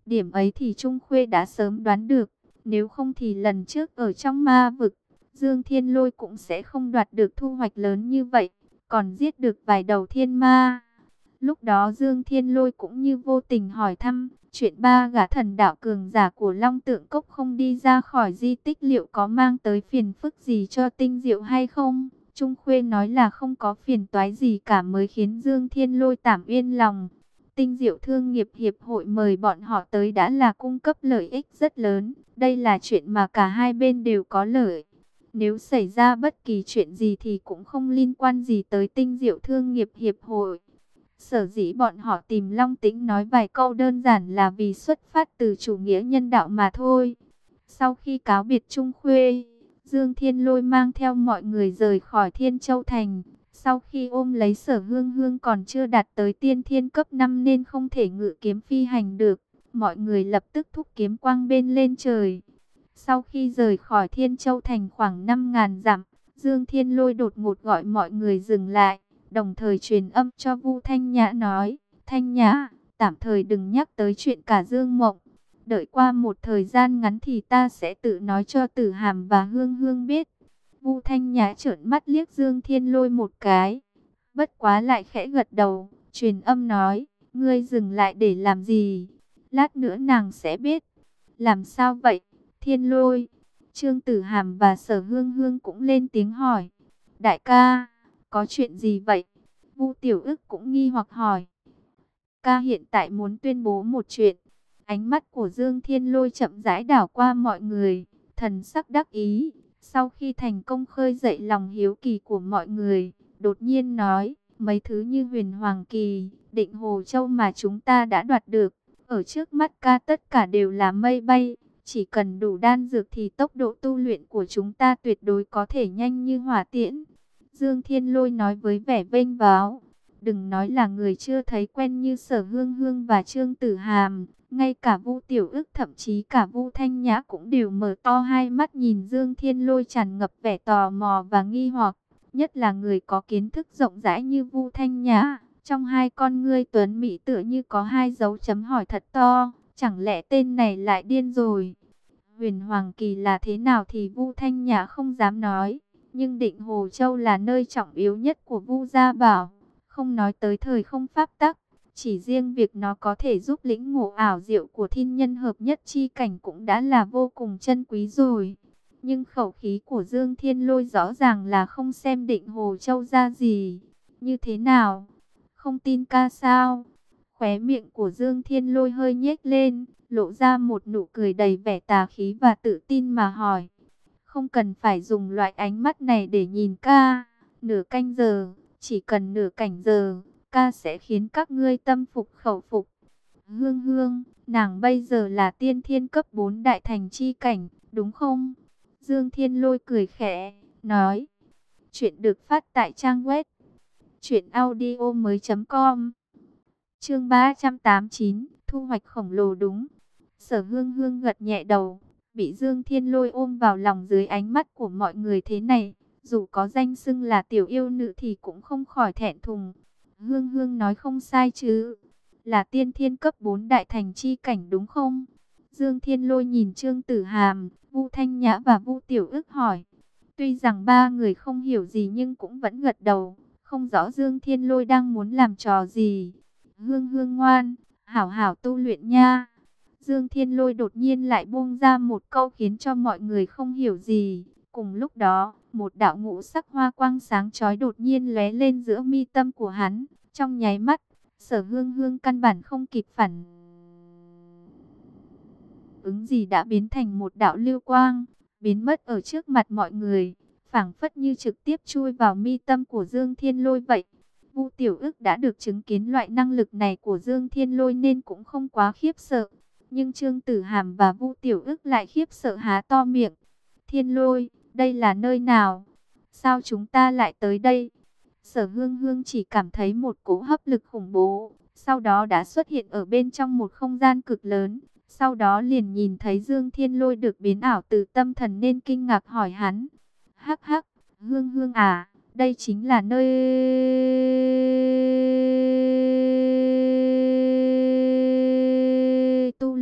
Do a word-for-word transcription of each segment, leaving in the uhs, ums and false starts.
Điểm ấy thì Trung Khuê đã sớm đoán được, nếu không thì lần trước ở trong ma vực, Dương Thiên Lôi cũng sẽ không đoạt được thu hoạch lớn như vậy, còn giết được vài đầu thiên ma. Lúc đó Dương Thiên Lôi cũng như vô tình hỏi thăm, chuyện ba gã thần đạo cường giả của Long Tượng Cốc không đi ra khỏi di tích liệu có mang tới phiền phức gì cho Tinh Diệu hay không? Trung Khuê nói là không có phiền toái gì cả mới khiến Dương Thiên Lôi tạm yên lòng. Tinh Diệu Thương nghiệp Hiệp hội mời bọn họ tới đã là cung cấp lợi ích rất lớn. Đây là chuyện mà cả hai bên đều có lợi. Nếu xảy ra bất kỳ chuyện gì thì cũng không liên quan gì tới Tinh Diệu Thương nghiệp Hiệp hội. Sở dĩ bọn họ tìm Long Tĩnh nói vài câu đơn giản là vì xuất phát từ chủ nghĩa nhân đạo mà thôi. Sau khi cáo biệt Trung Khuê, Dương Thiên Lôi mang theo mọi người rời khỏi Thiên Châu Thành. Sau khi ôm lấy Sở Hương Hương còn chưa đạt tới tiên thiên cấp năm nên không thể ngự kiếm phi hành được, mọi người lập tức thúc kiếm quang bên lên trời. Sau khi rời khỏi Thiên Châu Thành khoảng năm ngàn dặm, Dương Thiên Lôi đột ngột gọi mọi người dừng lại, đồng thời truyền âm cho Vu Thanh Nhã nói, Thanh Nhã, tạm thời đừng nhắc tới chuyện cả Dương Mộng. Đợi qua một thời gian ngắn thì ta sẽ tự nói cho Tử Hàm và Hương Hương biết. Vu Thanh Nhã trợn mắt liếc Dương Thiên Lôi một cái, bất quá lại khẽ gật đầu, truyền âm nói, ngươi dừng lại để làm gì? Lát nữa nàng sẽ biết. Làm sao vậy, Thiên Lôi? Trương Tử Hàm và Sở Hương Hương cũng lên tiếng hỏi. Đại ca, có chuyện gì vậy? Vu Tiểu Ức cũng nghi hoặc hỏi. Ca hiện tại muốn tuyên bố một chuyện. Ánh mắt của Dương Thiên Lôi chậm rãi đảo qua mọi người, thần sắc đắc ý. Sau khi thành công khơi dậy lòng hiếu kỳ của mọi người, đột nhiên nói, mấy thứ như Huyền Hoàng Kỳ, Định Hồ Châu mà chúng ta đã đoạt được, ở trước mắt ca tất cả đều là mây bay. Chỉ cần đủ đan dược thì tốc độ tu luyện của chúng ta tuyệt đối có thể nhanh như hỏa tiễn. Dương Thiên Lôi nói với vẻ vênh váo. Đừng nói là người chưa thấy quen như Sở Hương Hương và Trương Tử Hàm, ngay cả Vu Tiểu Ức thậm chí cả Vu Thanh Nhã cũng đều mở to hai mắt nhìn Dương Thiên Lôi tràn ngập vẻ tò mò và nghi hoặc. Nhất là người có kiến thức rộng rãi như Vu Thanh Nhã, trong hai con ngươi tuấn mỹ tựa như có hai dấu chấm hỏi thật to, chẳng lẽ tên này lại điên rồi? Huyền Hoàng Kỳ là thế nào thì Vu Thanh Nhã không dám nói, nhưng Định Hồ Châu là nơi trọng yếu nhất của Vu Gia Bảo. Không nói tới thời không pháp tắc, chỉ riêng việc nó có thể giúp lĩnh ngộ ảo diệu của thiên nhân hợp nhất chi cảnh cũng đã là vô cùng chân quý rồi. Nhưng khẩu khí của Dương Thiên Lôi rõ ràng là không xem Định Hồ Châu ra gì. Như thế nào? Không tin ca sao? Khóe miệng của Dương Thiên Lôi hơi nhếch lên, lộ ra một nụ cười đầy vẻ tà khí và tự tin mà hỏi. Không cần phải dùng loại ánh mắt này để nhìn ca. Nửa canh giờ, chỉ cần nửa cảnh giờ, ca sẽ khiến các ngươi tâm phục khẩu phục. Hương Hương, nàng bây giờ là tiên thiên cấp bốn đại thành chi cảnh, đúng không? Dương Thiên Lôi cười khẽ, nói. Chuyện được phát tại trang web truyện audio mới chấm com. Chương ba trăm tám mươi chín, thu hoạch khổng lồ đúng. Sở Hương Hương gật nhẹ đầu, bị Dương Thiên Lôi ôm vào lòng dưới ánh mắt của mọi người thế này, dù có danh xưng là tiểu yêu nữ thì cũng không khỏi thẹn thùng. Hương Hương nói không sai chứ, là tiên thiên cấp bốn đại thành chi cảnh đúng không? Dương Thiên Lôi nhìn Trương Tử Hàm, Vu Thanh Nhã và Vu Tiểu Ức hỏi. Tuy rằng ba người không hiểu gì nhưng cũng vẫn gật đầu, không rõ Dương Thiên Lôi đang muốn làm trò gì. Hương Hương ngoan, hảo hảo tu luyện nha. Dương Thiên Lôi đột nhiên lại buông ra một câu khiến cho mọi người không hiểu gì. Cùng lúc đó, một đạo ngũ sắc hoa quang sáng chói đột nhiên lóe lên giữa mi tâm của hắn. Trong nháy mắt, Sở Hương Hương căn bản không kịp phản ứng gì đã biến thành một đạo lưu quang, biến mất ở trước mặt mọi người, phảng phất như trực tiếp chui vào mi tâm của Dương Thiên Lôi vậy. Vu Tiểu Ức đã được chứng kiến loại năng lực này của Dương Thiên Lôi nên cũng không quá khiếp sợ. Nhưng Trương Tử Hàm và Vu Tiểu Ức lại khiếp sợ há to miệng. Thiên Lôi, đây là nơi nào? Sao chúng ta lại tới đây? Sở Hương Hương chỉ cảm thấy một cỗ hấp lực khủng bố, sau đó đã xuất hiện ở bên trong một không gian cực lớn. Sau đó liền nhìn thấy Dương Thiên Lôi được biến ảo từ tâm thần nên kinh ngạc hỏi hắn. Hắc hắc, Hương Hương à, đây chính là nơi tu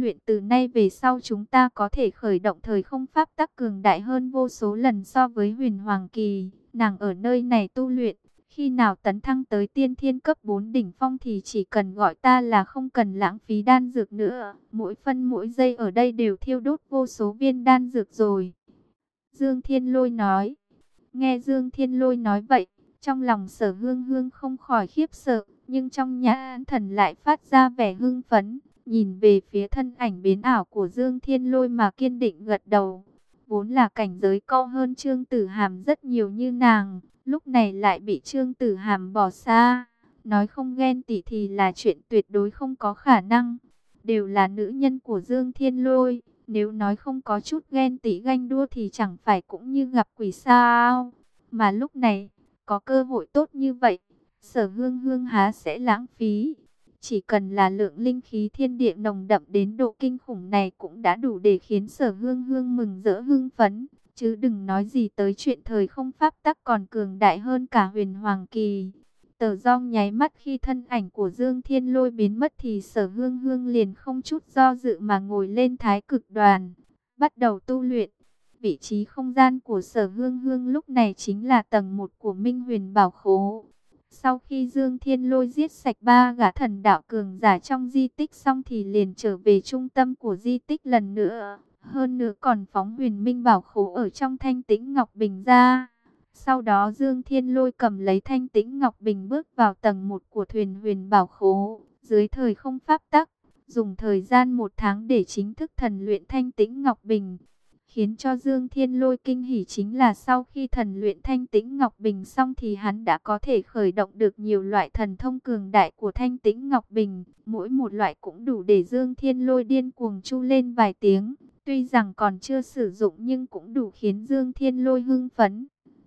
luyện từ nay về sau chúng ta có thể khởi động thời không pháp tắc cường đại hơn vô số lần so với huyền hoàng kỳ. Nàng ở nơi này tu luyện, khi nào tấn thăng tới tiên thiên cấp bốn đỉnh phong thì chỉ cần gọi ta là không cần lãng phí đan dược nữa. Mỗi phân mỗi giây ở đây đều thiêu đốt vô số viên đan dược rồi. Dương Thiên Lôi nói. Nghe Dương Thiên Lôi nói vậy, trong lòng Sở Hương Hương không khỏi khiếp sợ, nhưng trong nhãn thần lại phát ra vẻ hưng phấn, nhìn về phía thân ảnh biến ảo của Dương Thiên Lôi mà kiên định gật đầu. Vốn là cảnh giới cao hơn Trương Tử Hàm rất nhiều như nàng, lúc này lại bị Trương Tử Hàm bỏ xa. Nói không ghen tị thì là chuyện tuyệt đối không có khả năng. Đều là nữ nhân của Dương Thiên Lôi, nếu nói không có chút ghen tị ganh đua thì chẳng phải cũng như gặp quỷ sao. Mà lúc này, có cơ hội tốt như vậy, Sở Hương Hương há sẽ lãng phí. Chỉ cần là lượng linh khí thiên địa nồng đậm đến độ kinh khủng này cũng đã đủ để khiến Sở Hương Hương mừng rỡ hưng phấn. Chứ đừng nói gì tới chuyện thời không pháp tắc còn cường đại hơn cả huyền hoàng kỳ. Tờ Dong nháy mắt khi thân ảnh của Dương Thiên Lôi biến mất thì Sở Hương Hương liền không chút do dự mà ngồi lên thái cực đoàn, bắt đầu tu luyện. Vị trí không gian của Sở Hương Hương lúc này chính là tầng một của Minh Huyền Bảo Khố. Sau khi Dương Thiên Lôi giết sạch ba gã thần đạo cường giả trong di tích xong thì liền trở về trung tâm của di tích lần nữa. Hơn nữa còn phóng Huyền Minh Bảo Khố ở trong Thanh Tĩnh Ngọc Bình ra. Sau đó Dương Thiên Lôi cầm lấy Thanh Tĩnh Ngọc Bình bước vào tầng một của thuyền Huyền Bảo Khố. Dưới thời không pháp tắc, dùng thời gian một tháng để chính thức thần luyện Thanh Tĩnh Ngọc Bình. Khiến cho Dương Thiên Lôi kinh hỉ chính là sau khi thần luyện Thanh Tĩnh Ngọc Bình xong thì hắn đã có thể khởi động được nhiều loại thần thông cường đại của Thanh Tĩnh Ngọc Bình. Mỗi một loại cũng đủ để Dương Thiên Lôi điên cuồng chu lên vài tiếng. Tuy rằng còn chưa sử dụng nhưng cũng đủ khiến Dương Thiên Lôi hưng phấn.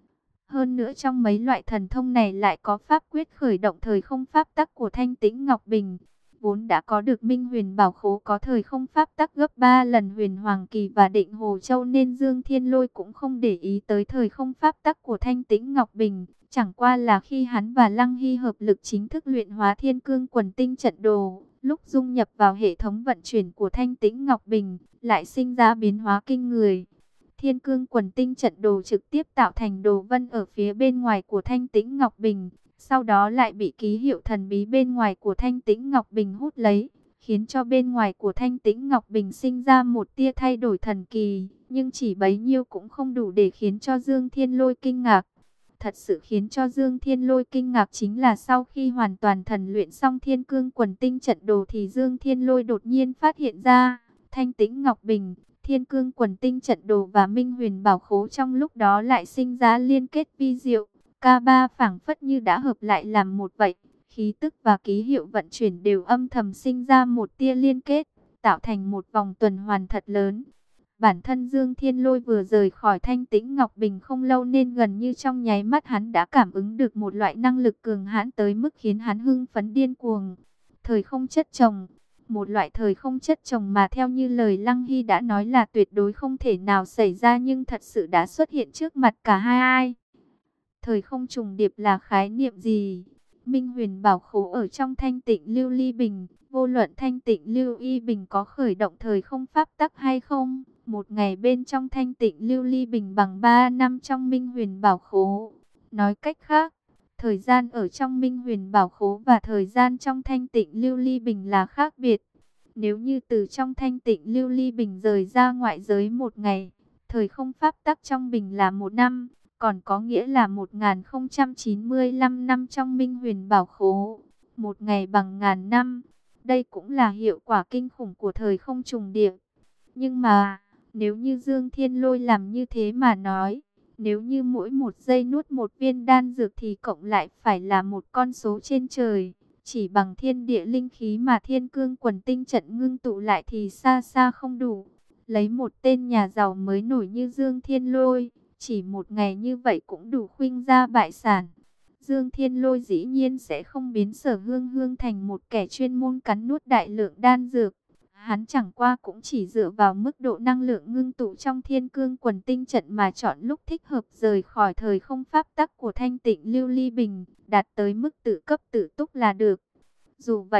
Hơn nữa trong mấy loại thần thông này lại có pháp quyết khởi động thời không pháp tắc của Thanh Tĩnh Ngọc Bình. Vốn đã có được Minh Huyền Bảo Khố có thời không pháp tắc gấp ba lần Huyền Hoàng Kỳ và Định Hồ Châu nên Dương Thiên Lôi cũng không để ý tới thời không pháp tắc của Thanh Tĩnh Ngọc Bình. Chẳng qua là khi hắn và Lăng Hy hợp lực chính thức luyện hóa Thiên Cương Quần Tinh Trận Đồ, lúc dung nhập vào hệ thống vận chuyển của Thanh Tĩnh Ngọc Bình, lại sinh ra biến hóa kinh người. Thiên Cương Quần Tinh Trận Đồ trực tiếp tạo thành đồ vân ở phía bên ngoài của Thanh Tĩnh Ngọc Bình. Sau đó lại bị ký hiệu thần bí bên ngoài của Thanh Tĩnh Ngọc Bình hút lấy, khiến cho bên ngoài của Thanh Tĩnh Ngọc Bình sinh ra một tia thay đổi thần kỳ, nhưng chỉ bấy nhiêu cũng không đủ để khiến cho Dương Thiên Lôi kinh ngạc. Thật sự khiến cho Dương Thiên Lôi kinh ngạc chính là sau khi hoàn toàn thần luyện xong Thiên Cương Quần Tinh Trận Đồ thì Dương Thiên Lôi đột nhiên phát hiện ra, Thanh Tĩnh Ngọc Bình, Thiên Cương Quần Tinh Trận Đồ và Minh Huyền Bảo Khố trong lúc đó lại sinh ra liên kết vi diệu. Cả ba phảng phất như đã hợp lại làm một vậy, khí tức và ký hiệu vận chuyển đều âm thầm sinh ra một tia liên kết, tạo thành một vòng tuần hoàn thật lớn. Bản thân Dương Thiên Lôi vừa rời khỏi Thanh Tĩnh Ngọc Bình không lâu nên gần như trong nháy mắt hắn đã cảm ứng được một loại năng lực cường hãn tới mức khiến hắn hưng phấn điên cuồng. Thời không chất chồng, một loại thời không chất chồng mà theo như lời Lăng Hy đã nói là tuyệt đối không thể nào xảy ra nhưng thật sự đã xuất hiện trước mặt cả hai ai. Thời không trùng điệp là khái niệm gì? Minh Huyền Bảo Khố ở trong Thanh Tịnh Lưu Ly Bình, vô luận Thanh Tịnh Lưu Y Bình có khởi động thời không pháp tắc hay không, một ngày bên trong Thanh Tịnh Lưu Ly Bình bằng ba năm trong Minh Huyền Bảo Khố. Nói cách khác, thời gian ở trong Minh Huyền Bảo Khố và thời gian trong Thanh Tịnh Lưu Ly Bình là khác biệt. Nếu như từ trong Thanh Tịnh Lưu Ly Bình rời ra ngoại giới một ngày, thời không pháp tắc trong bình là một năm. Còn có nghĩa là một nghìn không trăm chín mươi lăm năm trong Minh Huyền Bảo Khố. Một ngày bằng ngàn năm. Đây cũng là hiệu quả kinh khủng của thời không trùng điệp. Nhưng mà, nếu như Dương Thiên Lôi làm như thế mà nói, nếu như mỗi một giây nuốt một viên đan dược thì cộng lại phải là một con số trên trời. Chỉ bằng thiên địa linh khí mà Thiên Cương Quần Tinh Trận ngưng tụ lại thì xa xa không đủ. Lấy một tên nhà giàu mới nổi như Dương Thiên Lôi, chỉ một ngày như vậy cũng đủ khuynh gia bại sản. Dương Thiên Lôi dĩ nhiên sẽ không biến Sở Hương Hương thành một kẻ chuyên môn cắn nuốt đại lượng đan dược. Hắn chẳng qua cũng chỉ dựa vào mức độ năng lượng ngưng tụ trong Thiên Cương Quần Tinh Trận mà chọn lúc thích hợp rời khỏi thời không pháp tắc của Thanh Tịnh Lưu Ly Bình, đạt tới mức tự cấp tự túc là được. Dù vậy,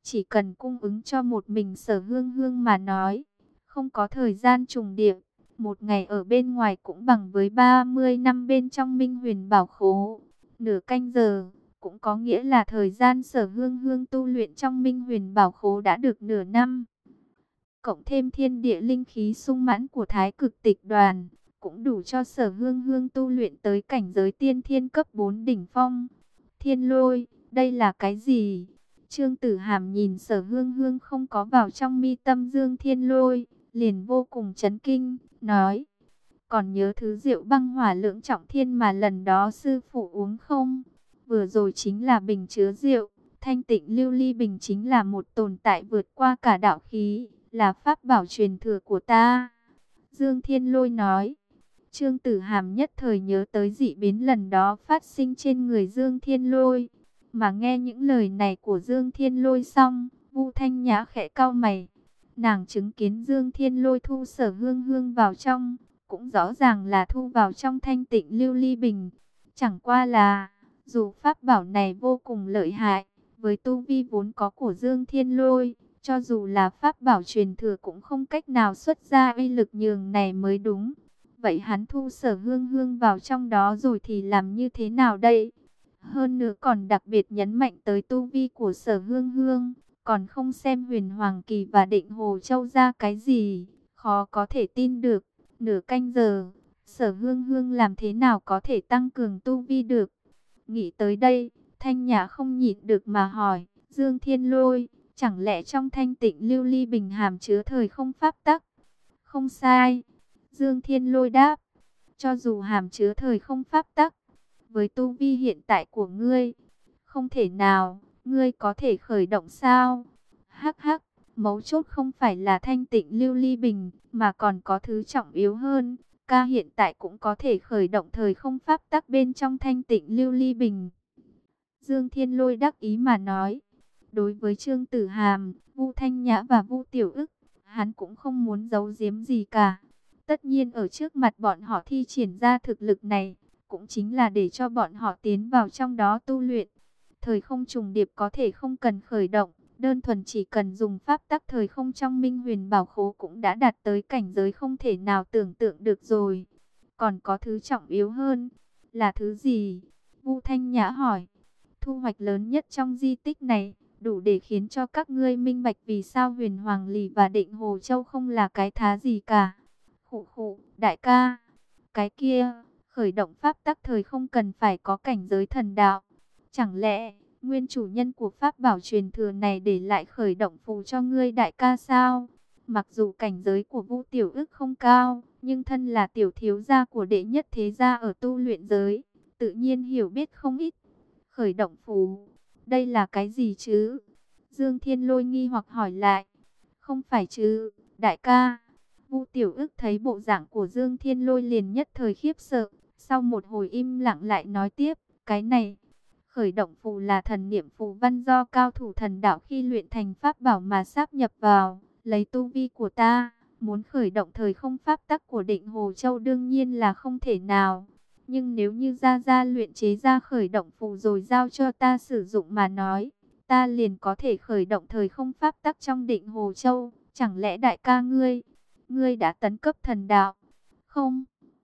chỉ cần cung ứng cho một mình Sở Hương Hương mà nói, không có thời gian trùng điệp, một ngày ở bên ngoài cũng bằng với ba mươi năm bên trong Minh Huyền Bảo Khố. Nửa canh giờ, cũng có nghĩa là thời gian Sở Hương Hương tu luyện trong Minh Huyền Bảo Khố đã được nửa năm. Cộng thêm thiên địa linh khí sung mãn của Thái Cực Tịch Đoàn, cũng đủ cho Sở Hương Hương tu luyện tới cảnh giới tiên thiên cấp bốn đỉnh phong. Thiên lôi, đây là cái gì? Trương Tử Hàm nhìn Sở Hương Hương không có vào trong mi tâm Dương Thiên Lôi, liền vô cùng chấn kinh, nói: còn nhớ thứ rượu băng hỏa lưỡng trọng thiên mà lần đó sư phụ uống không? Vừa rồi chính là bình chứa rượu, thanh tịnh lưu ly bình chính là một tồn tại vượt qua cả đạo khí, là pháp bảo truyền thừa của ta. Dương Thiên Lôi nói. Trương Tử Hàm nhất thời nhớ tới dị biến lần đó phát sinh trên người Dương Thiên Lôi. Mà nghe những lời này của Dương Thiên Lôi xong, Vu Thanh Nhã khẽ cau mày. Nàng chứng kiến Dương Thiên Lôi thu Sở Hương Hương vào trong, cũng rõ ràng là thu vào trong thanh tịnh lưu ly bình. Chẳng qua là, dù pháp bảo này vô cùng lợi hại, với tu vi vốn có của Dương Thiên Lôi, cho dù là pháp bảo truyền thừa cũng không cách nào xuất ra uy lực nhường này mới đúng. Vậy hắn thu Sở Hương Hương vào trong đó rồi thì làm như thế nào đây? Hơn nữa còn đặc biệt nhấn mạnh tới tu vi của Sở Hương Hương, còn không xem Huyền Hoàng Kỳ và Định Hồ Châu ra cái gì, khó có thể tin được. Nửa canh giờ, Sở Hương Hương làm thế nào có thể tăng cường tu vi được? Nghĩ tới đây, Thanh Nhã không nhịn được mà hỏi, Dương Thiên Lôi, chẳng lẽ trong thanh tịnh lưu ly bình hàm chứa thời không pháp tắc? Không sai. Dương Thiên Lôi đáp, cho dù hàm chứa thời không pháp tắc, với tu vi hiện tại của ngươi, không thể nào, ngươi có thể khởi động sao? Hắc hắc, mấu chốt không phải là thanh tịnh lưu ly bình, mà còn có thứ trọng yếu hơn. Ca hiện tại cũng có thể khởi động thời không pháp tắc bên trong thanh tịnh lưu ly bình. Dương Thiên Lôi đắc ý mà nói. Đối với Trương Tử Hàm, Vu Thanh Nhã và Vu Tiểu Ức, hắn cũng không muốn giấu giếm gì cả. Tất nhiên ở trước mặt bọn họ thi triển ra thực lực này, cũng chính là để cho bọn họ tiến vào trong đó tu luyện. Thời không trùng điệp có thể không cần khởi động, đơn thuần chỉ cần dùng pháp tắc thời không trong Minh Huyền Bảo Khố cũng đã đạt tới cảnh giới không thể nào tưởng tượng được rồi. Còn có thứ trọng yếu hơn, là thứ gì? Vu Thanh Nhã hỏi. Thu hoạch lớn nhất trong di tích này, đủ để khiến cho các ngươi minh bạch vì sao Huyền Hoàng Lì và Định Hồ Châu không là cái thá gì cả. Khụ khụ, đại ca, cái kia, khởi động pháp tắc thời không cần phải có cảnh giới thần đạo. Chẳng lẽ, nguyên chủ nhân của pháp bảo truyền thừa này để lại khởi động phù cho ngươi đại ca sao? Mặc dù cảnh giới của Vu Tiểu Ức không cao, nhưng thân là tiểu thiếu gia của đệ nhất thế gia ở tu luyện giới, tự nhiên hiểu biết không ít. Khởi động phù, đây là cái gì chứ? Dương Thiên Lôi nghi hoặc hỏi lại. Không phải chứ, đại ca. Vu Tiểu Ức thấy bộ dạng của Dương Thiên Lôi liền nhất thời khiếp sợ, sau một hồi im lặng lại nói tiếp, cái này, khởi động phù là thần niệm phù văn do cao thủ thần đạo khi luyện thành pháp bảo mà sáp nhập vào, lấy tu vi của ta, muốn khởi động thời không pháp tắc của Định Hồ Châu đương nhiên là không thể nào. Nhưng nếu như Gia Gia luyện chế ra khởi động phù rồi giao cho ta sử dụng mà nói, ta liền có thể khởi động thời không pháp tắc trong Định Hồ Châu. Chẳng lẽ đại ca ngươi, ngươi đã tấn cấp thần đạo? Không.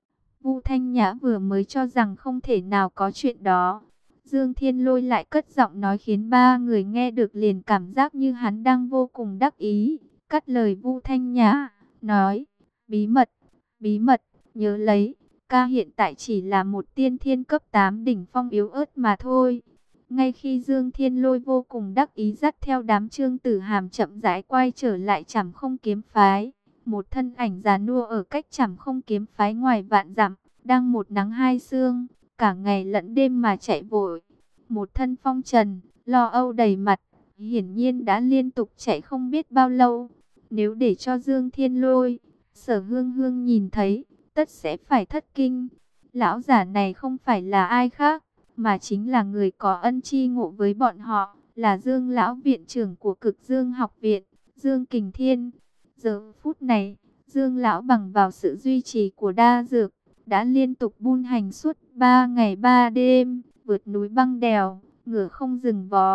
Vu Thanh Nhã vừa mới cho rằng không thể nào có chuyện đó. Dương Thiên Lôi lại cất giọng nói khiến ba người nghe được liền cảm giác như hắn đang vô cùng đắc ý. Cắt lời Vu Thanh Nhã, nói, bí mật, bí mật, nhớ lấy. Ca hiện tại chỉ là một tiên thiên cấp tám đỉnh phong yếu ớt mà thôi. Ngay khi Dương Thiên Lôi vô cùng đắc ý dắt theo đám Trương Tử Hàm chậm rãi quay trở lại Trảm Không Kiếm Phái, một thân ảnh già nua ở cách Trảm Không Kiếm Phái ngoài vạn dặm, đang một nắng hai sương, cả ngày lẫn đêm mà chạy vội. Một thân phong trần, lo âu đầy mặt, hiển nhiên đã liên tục chạy không biết bao lâu. Nếu để cho Dương Thiên Lôi, Sở Hương Hương nhìn thấy, tất sẽ phải thất kinh. Lão giả này không phải là ai khác, mà chính là người có ân chi ngộ với bọn họ, là Dương lão viện trưởng của Cực Dương học viện, Dương Kình Thiên. Giờ phút này, Dương lão bằng vào sự duy trì của đa dược, đã liên tục buôn hành suốt ba ngày ba đêm, vượt núi băng đèo, ngựa không dừng vó,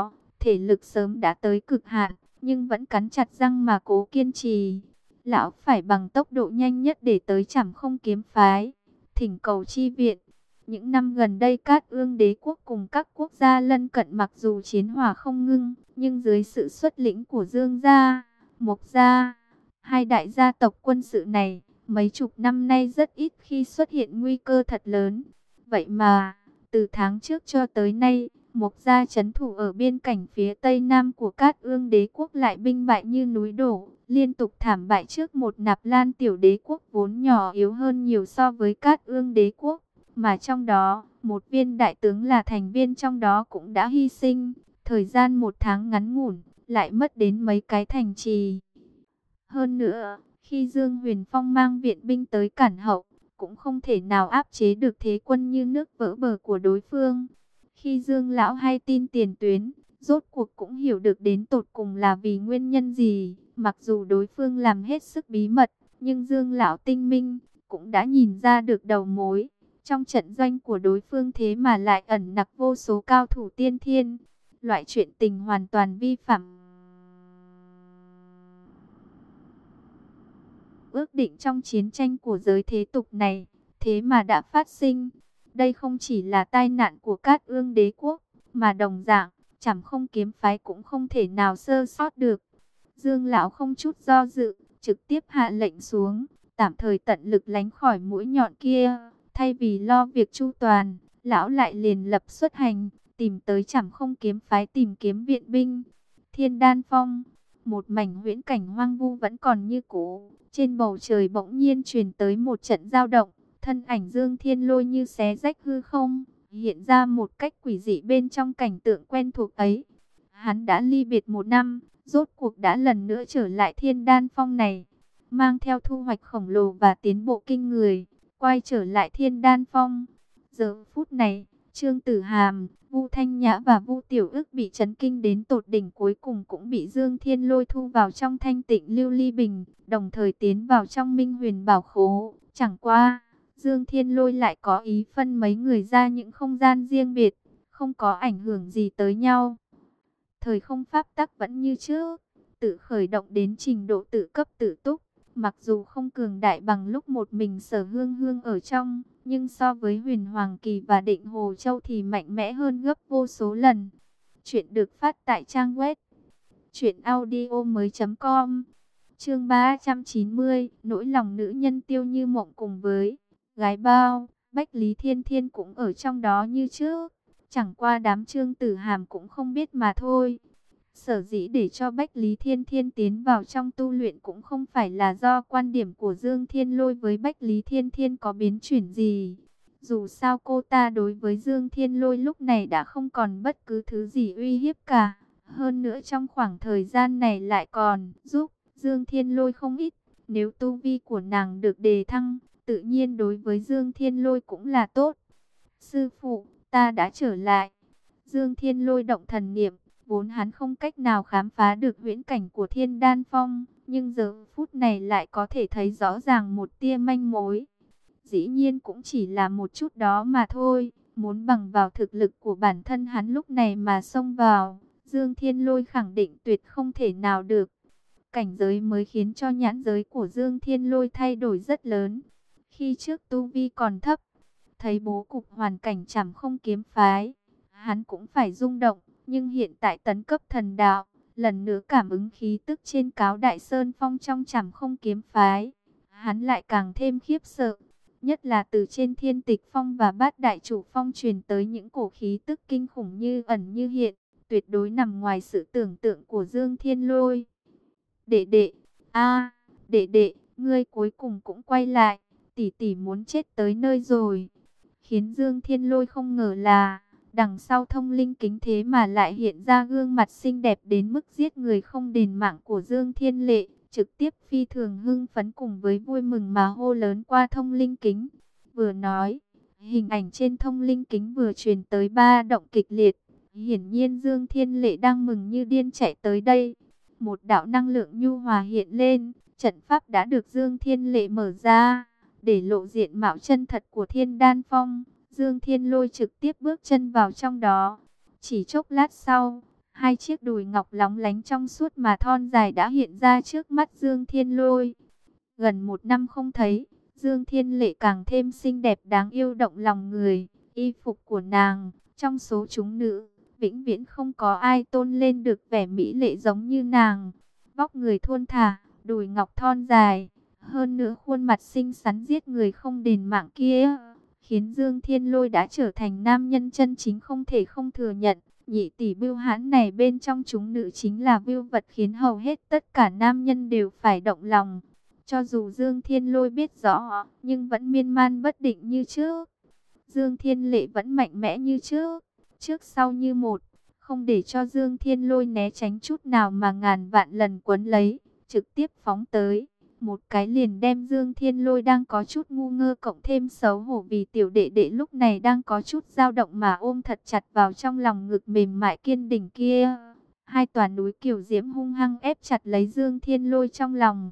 thể lực sớm đã tới cực hạn, nhưng vẫn cắn chặt răng mà cố kiên trì. Lão phải bằng tốc độ nhanh nhất để tới Trảm Không Kiếm Phái, thỉnh cầu chi viện. Những năm gần đây Cát Ương Đế quốc cùng các quốc gia lân cận mặc dù chiến hỏa không ngưng, nhưng dưới sự xuất lĩnh của Dương gia, Mộc gia, hai đại gia tộc quân sự này, mấy chục năm nay rất ít khi xuất hiện nguy cơ thật lớn. Vậy mà, từ tháng trước cho tới nay, Mộc gia trấn thủ ở biên cảnh phía tây nam của Cát Ương Đế quốc lại binh bại như núi đổ, liên tục thảm bại trước một Nạp Lan tiểu đế quốc vốn nhỏ yếu hơn nhiều so với Cát Ương Đế quốc. Mà trong đó, một viên đại tướng là thành viên trong đó cũng đã hy sinh, thời gian một tháng ngắn ngủn, lại mất đến mấy cái thành trì. Hơn nữa, khi Dương Huyền Phong mang viện binh tới cản hậu, cũng không thể nào áp chế được thế quân như nước vỡ bờ của đối phương. Khi Dương Lão hay tin tiền tuyến, rốt cuộc cũng hiểu được đến tột cùng là vì nguyên nhân gì. Mặc dù đối phương làm hết sức bí mật, nhưng Dương Lão tinh minh, cũng đã nhìn ra được đầu mối. Trong trận doanh của đối phương thế mà lại ẩn nặc vô số cao thủ tiên thiên. Loại chuyện tình hoàn toàn vi phạm ước định trong chiến tranh của giới thế tục này, thế mà đã phát sinh. Đây không chỉ là tai nạn của Cát Ương Đế quốc, mà đồng dạng, Trảm Không Kiếm Phái cũng không thể nào sơ sót được. Dương Lão không chút do dự, trực tiếp hạ lệnh xuống, tạm thời tận lực lánh khỏi mũi nhọn kia. Thay vì lo việc chu toàn, lão lại liền lập xuất hành, tìm tới Trảm Không Kiếm Phái tìm kiếm viện binh. Thiên Đan Phong, một mảnh huyễn cảnh hoang vu vẫn còn như cũ. Trên bầu trời bỗng nhiên truyền tới một trận dao động, thân ảnh Dương Thiên Lôi như xé rách hư không, hiện ra một cách quỷ dị bên trong cảnh tượng quen thuộc ấy. Hắn đã ly biệt một năm, rốt cuộc đã lần nữa trở lại Thiên Đan Phong này, mang theo thu hoạch khổng lồ và tiến bộ kinh người, quay trở lại Thiên Đan Phong. Giờ phút này, Trương Tử Hàm, Vu Thanh Nhã và Vu Tiểu Ức bị chấn kinh đến tột đỉnh, cuối cùng cũng bị Dương Thiên Lôi thu vào trong Thanh Tịnh Lưu Ly Bình, đồng thời tiến vào trong Minh Huyền Bảo Khố. Chẳng qua, Dương Thiên Lôi lại có ý phân mấy người ra những không gian riêng biệt, không có ảnh hưởng gì tới nhau. Thời không pháp tắc vẫn như trước, tự khởi động đến trình độ tự cấp tự túc. Mặc dù không cường đại bằng lúc một mình Sở Hương Hương ở trong, nhưng so với Huyền Hoàng Kỳ và Định Hồ Châu thì mạnh mẽ hơn gấp vô số lần. Chuyện được phát tại trang web truyện audio mới chấm com. Chương ba trăm chín mươi, nỗi lòng nữ nhân Tiêu Như Mộng cùng với gái bao, Bách Lý Thiên Thiên cũng ở trong đó như trước. Chẳng qua đám Trương Tử Hàm cũng không biết mà thôi. Sở dĩ để cho Bách Lý Thiên Thiên tiến vào trong tu luyện cũng không phải là do quan điểm của Dương Thiên Lôi với Bách Lý Thiên Thiên có biến chuyển gì. Dù sao cô ta đối với Dương Thiên Lôi lúc này đã không còn bất cứ thứ gì uy hiếp cả. Hơn nữa trong khoảng thời gian này lại còn giúp Dương Thiên Lôi không ít. Nếu tu vi của nàng được đề thăng, tự nhiên đối với Dương Thiên Lôi cũng là tốt. Sư phụ, ta đã trở lại. Dương Thiên Lôi động thần niệm. Vốn hắn không cách nào khám phá được huyễn cảnh của Thiên Đan Phong, nhưng giờ phút này lại có thể thấy rõ ràng một tia manh mối. Dĩ nhiên cũng chỉ là một chút đó mà thôi, muốn bằng vào thực lực của bản thân hắn lúc này mà xông vào, Dương Thiên Lôi khẳng định tuyệt không thể nào được. Cảnh giới mới khiến cho nhãn giới của Dương Thiên Lôi thay đổi rất lớn. Khi trước tu vi còn thấp, thấy bố cục hoàn cảnh Trảm Không Kiếm Phái, hắn cũng phải rung động. Nhưng hiện tại tấn cấp thần đạo, lần nữa cảm ứng khí tức trên Cáo Đại Sơn Phong trong Trảm Không Kiếm Phái, hắn lại càng thêm khiếp sợ. Nhất là từ trên Thiên Tịch Phong và Bát Đại Chủ Phong truyền tới những cổ khí tức kinh khủng như ẩn như hiện, tuyệt đối nằm ngoài sự tưởng tượng của Dương Thiên Lôi. Đệ đệ, a, đệ đệ, ngươi cuối cùng cũng quay lại, tỷ tỷ muốn chết tới nơi rồi. Khiến Dương Thiên Lôi không ngờ là đằng sau thông linh kính thế mà lại hiện ra gương mặt xinh đẹp đến mức giết người không đền mạng của Dương Thiên Lệ, trực tiếp phi thường hưng phấn cùng với vui mừng mà hô lớn qua thông linh kính. Vừa nói, hình ảnh trên thông linh kính vừa truyền tới ba động kịch liệt. Hiển nhiên Dương Thiên Lệ đang mừng như điên chạy tới đây. Một đạo năng lượng nhu hòa hiện lên, trận pháp đã được Dương Thiên Lệ mở ra, để lộ diện mạo chân thật của Thiên Đan Phong. Dương Thiên Lôi trực tiếp bước chân vào trong đó. Chỉ chốc lát sau, Hai chiếc đùi ngọc lóng lánh trong suốt mà thon dài đã hiện ra trước mắt Dương Thiên Lôi. Gần một năm không thấy, Dương Thiên Lệ càng thêm xinh đẹp đáng yêu động lòng người. Y phục của nàng, trong số chúng nữ, vĩnh viễn không có ai tôn lên được vẻ mỹ lệ giống như nàng. Vóc người thon thả, đùi ngọc thon dài, hơn nữa khuôn mặt xinh xắn giết người không đền mạng kia, khiến Dương Thiên Lôi đã trở thành nam nhân chân chính không thể không thừa nhận. Nhị tỷ bưu hãn này bên trong chúng nữ chính là bưu vật khiến hầu hết tất cả nam nhân đều phải động lòng. Cho dù Dương Thiên Lôi biết rõ, nhưng vẫn miên man bất định như trước. Dương Thiên Lệ vẫn mạnh mẽ như trước, trước sau như một, không để cho Dương Thiên Lôi né tránh chút nào mà ngàn vạn lần quấn lấy, trực tiếp phóng tới. Một cái liền đem Dương Thiên Lôi đang có chút ngu ngơ cộng thêm xấu hổ vì tiểu đệ đệ lúc này đang có chút dao động mà ôm thật chặt vào trong lòng ngực mềm mại kiên định kia. Hai tòa núi kiều diễm hung hăng ép chặt lấy Dương Thiên Lôi trong lòng.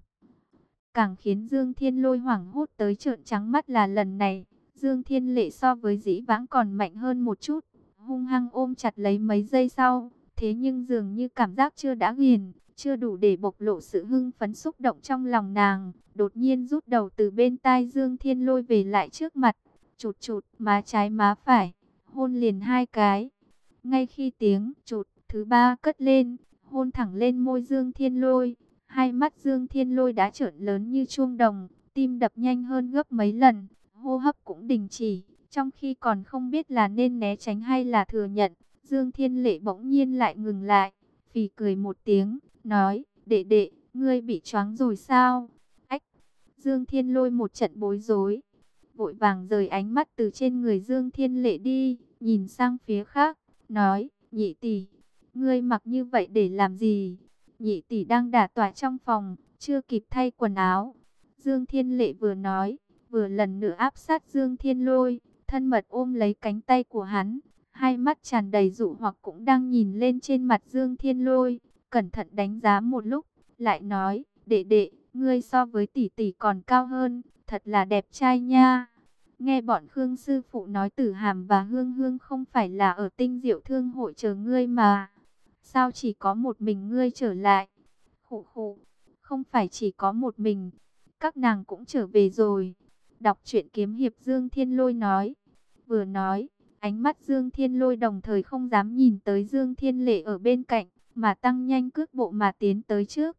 Càng khiến Dương Thiên Lôi hoảng hốt tới trợn trắng mắt là lần này, Dương Thiên Lệ so với dĩ vãng còn mạnh hơn một chút, hung hăng ôm chặt lấy mấy giây sau, thế nhưng dường như cảm giác chưa đã ghiền, chưa đủ để bộc lộ sự hưng phấn xúc động trong lòng nàng, đột nhiên rút đầu từ bên tai Dương Thiên Lôi về lại trước mặt, chụt chụt má trái má phải, hôn liền hai cái. Ngay khi tiếng chụt thứ ba cất lên, hôn thẳng lên môi Dương Thiên Lôi, hai mắt Dương Thiên Lôi đã trợn lớn như chuông đồng, tim đập nhanh hơn gấp mấy lần, hô hấp cũng đình chỉ, trong khi còn không biết là nên né tránh hay là thừa nhận, Dương Thiên Lệ bỗng nhiên lại ngừng lại, phì cười một tiếng, nói, đệ đệ, ngươi bị choáng rồi sao? Ách! Dương Thiên Lôi một trận bối rối, vội vàng rời ánh mắt từ trên người Dương Thiên Lệ đi, nhìn sang phía khác, nói, nhị tỷ, ngươi mặc như vậy để làm gì? Nhị tỷ đang đả tọa trong phòng, chưa kịp thay quần áo. Dương Thiên Lệ vừa nói, vừa lần nữa áp sát Dương Thiên Lôi, thân mật ôm lấy cánh tay của hắn, hai mắt tràn đầy dụ hoặc cũng đang nhìn lên trên mặt Dương Thiên Lôi, cẩn thận đánh giá một lúc, lại nói, đệ đệ, ngươi so với tỷ tỷ còn cao hơn, thật là đẹp trai nha. Nghe bọn Khương sư phụ nói Tử Hàm và Hương Hương không phải là ở Tinh Diệu Thương hội chờ ngươi mà, sao chỉ có một mình ngươi trở lại? Khụ khụ, không phải chỉ có một mình, các nàng cũng trở về rồi. Đọc truyện kiếm hiệp Dương Thiên Lôi nói. Vừa nói, ánh mắt Dương Thiên Lôi đồng thời không dám nhìn tới Dương Thiên Lệ ở bên cạnh, mà tăng nhanh cước bộ mà tiến tới trước.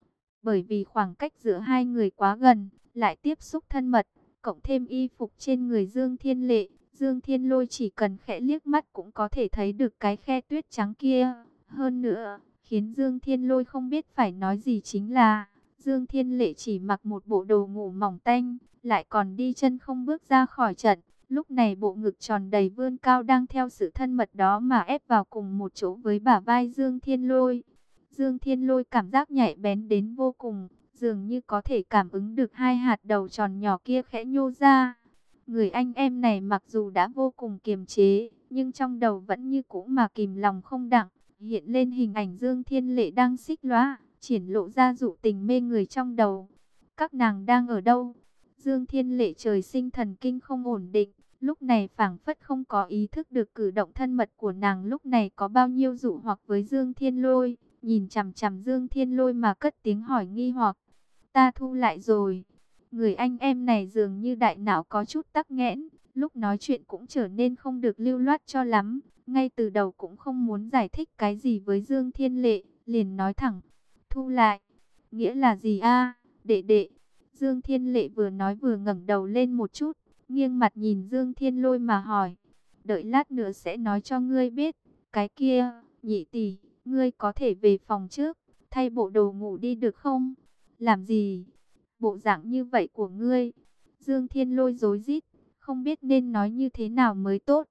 Bởi vì khoảng cách giữa hai người quá gần, lại tiếp xúc thân mật, cộng thêm y phục trên người Dương Thiên Lệ, Dương Thiên Lôi chỉ cần khẽ liếc mắt cũng có thể thấy được cái khe tuyết trắng kia. Hơn nữa, khiến Dương Thiên Lôi không biết phải nói gì chính là, Dương Thiên Lệ chỉ mặc một bộ đồ ngủ mỏng tanh, lại còn đi chân không bước ra khỏi trận. Lúc này bộ ngực tròn đầy vươn cao đang theo sự thân mật đó mà ép vào cùng một chỗ với bả vai Dương Thiên Lôi. Dương Thiên Lôi cảm giác nhạy bén đến vô cùng, dường như có thể cảm ứng được hai hạt đầu tròn nhỏ kia khẽ nhô ra. Người anh em này mặc dù đã vô cùng kiềm chế, nhưng trong đầu vẫn như cũ mà kìm lòng không đặng. Hiện lên hình ảnh Dương Thiên Lệ đang xích lóa, triển lộ ra dụ tình mê người trong đầu. Các nàng đang ở đâu? Dương Thiên Lệ trời sinh thần kinh không ổn định, lúc này phảng phất không có ý thức được cử động thân mật của nàng lúc này có bao nhiêu dụ hoặc với Dương Thiên Lôi. Nhìn chằm chằm Dương Thiên Lôi mà cất tiếng hỏi nghi hoặc. Ta thu lại rồi. Người anh em này dường như đại não có chút tắc nghẽn, lúc nói chuyện cũng trở nên không được lưu loát cho lắm. Ngay từ đầu cũng không muốn giải thích cái gì với Dương Thiên Lệ, liền nói thẳng, thu lại, nghĩa là gì a, đệ đệ? Dương Thiên Lệ vừa nói vừa ngẩng đầu lên một chút, nghiêng mặt nhìn Dương Thiên Lôi mà hỏi, đợi lát nữa sẽ nói cho ngươi biết, cái kia, nhị tỷ, ngươi có thể về phòng trước, thay bộ đồ ngủ đi được không? Làm gì? Bộ dạng như vậy của ngươi? Dương Thiên Lôi rối rít, không biết nên nói như thế nào mới tốt.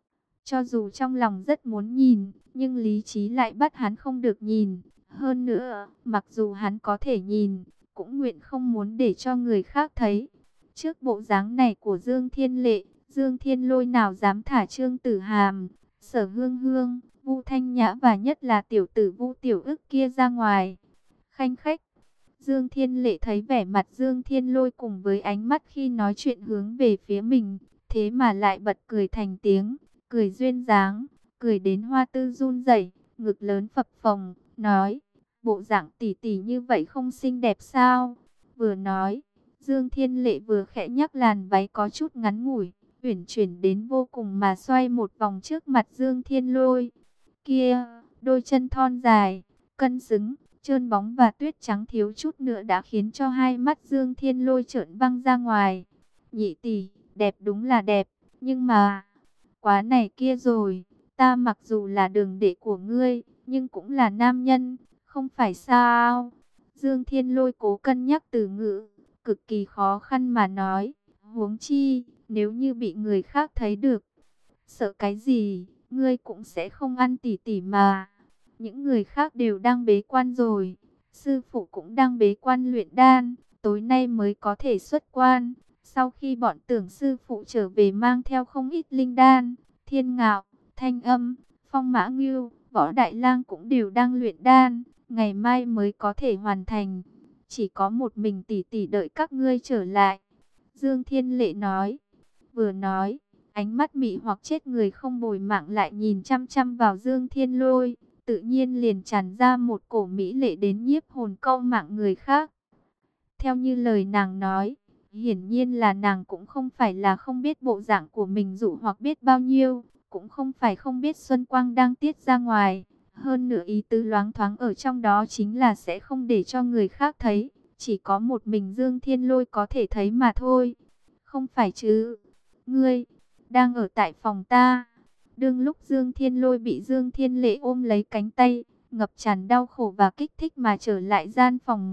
Cho dù trong lòng rất muốn nhìn, nhưng lý trí lại bắt hắn không được nhìn. Hơn nữa, mặc dù hắn có thể nhìn, cũng nguyện không muốn để cho người khác thấy. Trước bộ dáng này của Dương Thiên Lệ, Dương Thiên Lôi nào dám thả Trương Tử Hàm, Sở Hương Hương, Vu Thanh Nhã và nhất là tiểu tử Vu Tiểu Ức kia ra ngoài. Khanh khách, Dương Thiên Lệ thấy vẻ mặt Dương Thiên Lôi cùng với ánh mắt khi nói chuyện hướng về phía mình, thế mà lại bật cười thành tiếng. Cười duyên dáng, cười đến hoa tư run rẩy, ngực lớn phập phồng, nói, bộ dạng tỷ tỷ như vậy không xinh đẹp sao? Vừa nói, Dương Thiên Lệ vừa khẽ nhắc làn váy có chút ngắn ngủi, uyển chuyển đến vô cùng mà xoay một vòng trước mặt Dương Thiên Lôi. Kia, đôi chân thon dài, cân xứng, trơn bóng và tuyết trắng thiếu chút nữa đã khiến cho hai mắt Dương Thiên Lôi trợn văng ra ngoài. Nhị tỷ, đẹp đúng là đẹp, nhưng mà, quá này kia rồi, ta mặc dù là đường đệ của ngươi, nhưng cũng là nam nhân, không phải sao? Dương Thiên Lôi cố cân nhắc từ ngữ, cực kỳ khó khăn mà nói, huống chi, nếu như bị người khác thấy được, sợ cái gì, ngươi cũng sẽ không ăn tỉ tỉ mà. Những người khác đều đang bế quan rồi, sư phụ cũng đang bế quan luyện đan, tối nay mới có thể xuất quan. Sau khi bọn Tưởng sư phụ trở về mang theo không ít linh đan, Thiên Ngạo, Thanh Âm, Phong Mã Ngưu, Võ Đại Lang cũng đều đang luyện đan, ngày mai mới có thể hoàn thành. Chỉ có một mình tỷ tỷ đợi các ngươi trở lại. Dương Thiên Lệ nói, vừa nói, ánh mắt mị hoặc chết người không bồi mạng lại nhìn chăm chăm vào Dương Thiên Lôi, tự nhiên liền tràn ra một cổ mỹ lệ đến nhiếp hồn câu mạng người khác. Theo như lời nàng nói, hiển nhiên là nàng cũng không phải là không biết bộ dạng của mình dụ hoặc biết bao nhiêu, cũng không phải không biết Xuân Quang đang tiết ra ngoài. Hơn nữa ý tứ loáng thoáng ở trong đó chính là sẽ không để cho người khác thấy, chỉ có một mình Dương Thiên Lôi có thể thấy mà thôi. Không phải chứ, ngươi đang ở tại phòng ta. Đương lúc Dương Thiên Lôi bị Dương Thiên Lệ ôm lấy cánh tay, ngập tràn đau khổ và kích thích mà trở lại gian phòng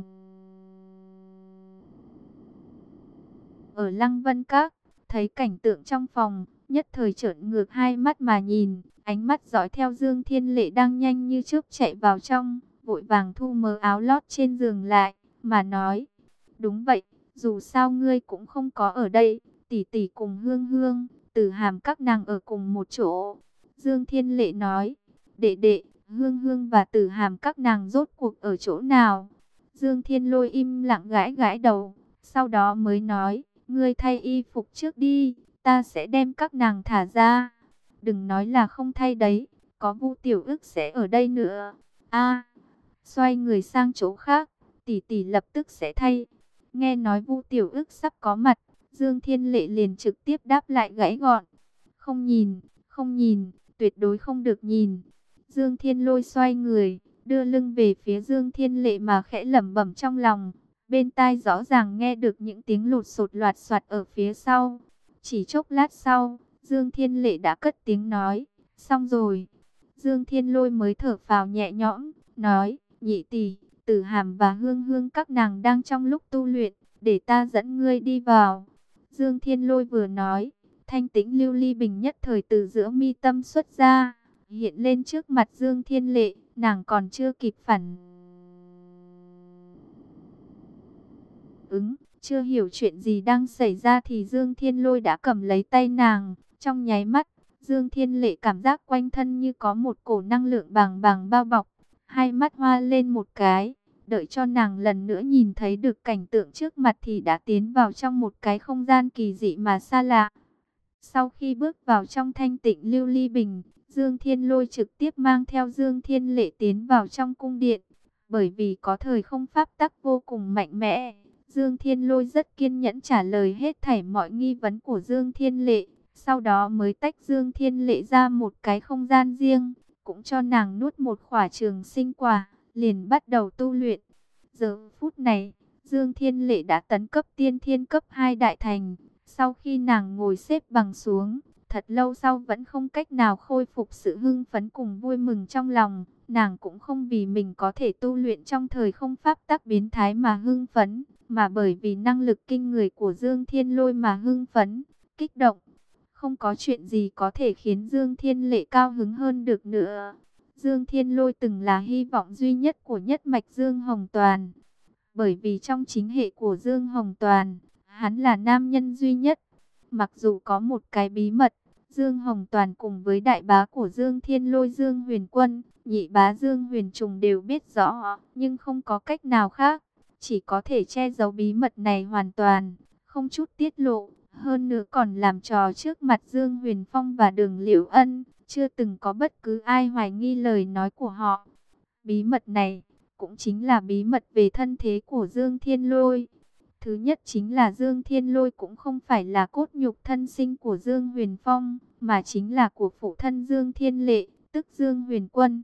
ở Lăng Vân Các, thấy cảnh tượng trong phòng, nhất thời trợn ngược hai mắt mà nhìn, ánh mắt dõi theo Dương Thiên Lệ đang nhanh như chớp chạy vào trong, vội vàng thu mớ áo lót trên giường lại, mà nói, đúng vậy, dù sao ngươi cũng không có ở đây, tỷ tỷ cùng Hương Hương, Tử Hàm các nàng ở cùng một chỗ. Dương Thiên Lệ nói, đệ đệ, Hương Hương và Tử Hàm các nàng rốt cuộc ở chỗ nào? Dương Thiên Lôi im lặng gãi gãi đầu, sau đó mới nói, ngươi thay y phục trước đi, ta sẽ đem các nàng thả ra. Đừng nói là không thay đấy, có Vu Tiểu Ức sẽ ở đây nữa. A, xoay người sang chỗ khác, tỷ tỷ lập tức sẽ thay. Nghe nói Vu Tiểu Ức sắp có mặt, Dương Thiên Lệ liền trực tiếp đáp lại gãy gọn. Không nhìn, không nhìn, tuyệt đối không được nhìn. Dương Thiên Lôi xoay người, đưa lưng về phía Dương Thiên Lệ mà khẽ lẩm bẩm trong lòng. Bên tai rõ ràng nghe được những tiếng lụt sột loạt soạt ở phía sau. Chỉ chốc lát sau, Dương Thiên Lệ đã cất tiếng nói, xong rồi. Dương Thiên Lôi mới thở phào nhẹ nhõm, nói, nhị tỷ, Tử Hàm và Hương Hương các nàng đang trong lúc tu luyện, để ta dẫn ngươi đi vào. Dương Thiên Lôi vừa nói, thanh tĩnh lưu ly bình nhất thời từ giữa mi tâm xuất ra, hiện lên trước mặt Dương Thiên Lệ, nàng còn chưa kịp phản ứng, chưa hiểu chuyện gì đang xảy ra thì Dương Thiên Lôi đã cầm lấy tay nàng. Trong nháy mắt, Dương Thiên Lệ cảm giác quanh thân như có một cổ năng lượng bàng bàng bao bọc, hai mắt hoa lên một cái, đợi cho nàng lần nữa nhìn thấy được cảnh tượng trước mặt thì đã tiến vào trong một cái không gian kỳ dị mà xa lạ. Sau khi bước vào trong thanh tịnh lưu ly bình, Dương Thiên Lôi trực tiếp mang theo Dương Thiên Lệ tiến vào trong cung điện, bởi vì có thời không pháp tắc vô cùng mạnh mẽ. Dương Thiên Lôi rất kiên nhẫn trả lời hết thảy mọi nghi vấn của Dương Thiên Lệ, sau đó mới tách Dương Thiên Lệ ra một cái không gian riêng, cũng cho nàng nuốt một khỏa trường sinh quả, liền bắt đầu tu luyện. Giờ phút này, Dương Thiên Lệ đã tấn cấp tiên thiên cấp hai đại thành, sau khi nàng ngồi xếp bằng xuống, thật lâu sau vẫn không cách nào khôi phục sự hưng phấn cùng vui mừng trong lòng. Nàng cũng không vì mình có thể tu luyện trong thời không pháp tắc biến thái mà hưng phấn, mà bởi vì năng lực kinh người của Dương Thiên Lôi mà hưng phấn, kích động. Không có chuyện gì có thể khiến Dương Thiên Lệ cao hứng hơn được nữa. Dương Thiên Lôi từng là hy vọng duy nhất của nhất mạch Dương Hồng Toàn. Bởi vì trong chính hệ của Dương Hồng Toàn, hắn là nam nhân duy nhất. Mặc dù có một cái bí mật, Dương Hồng Toàn cùng với đại bá của Dương Thiên Lôi Dương Huyền Quân, nhị bá Dương Huyền Trùng đều biết rõ, nhưng không có cách nào khác. Chỉ có thể che giấu bí mật này hoàn toàn, không chút tiết lộ. Hơn nữa còn làm trò trước mặt Dương Huyền Phong và Đường Liễu Ân, chưa từng có bất cứ ai hoài nghi lời nói của họ. Bí mật này cũng chính là bí mật về thân thế của Dương Thiên Lôi. Thứ nhất chính là Dương Thiên Lôi cũng không phải là cốt nhục thân sinh của Dương Huyền Phong, mà chính là của phụ thân Dương Thiên Lệ, tức Dương Huyền Quân.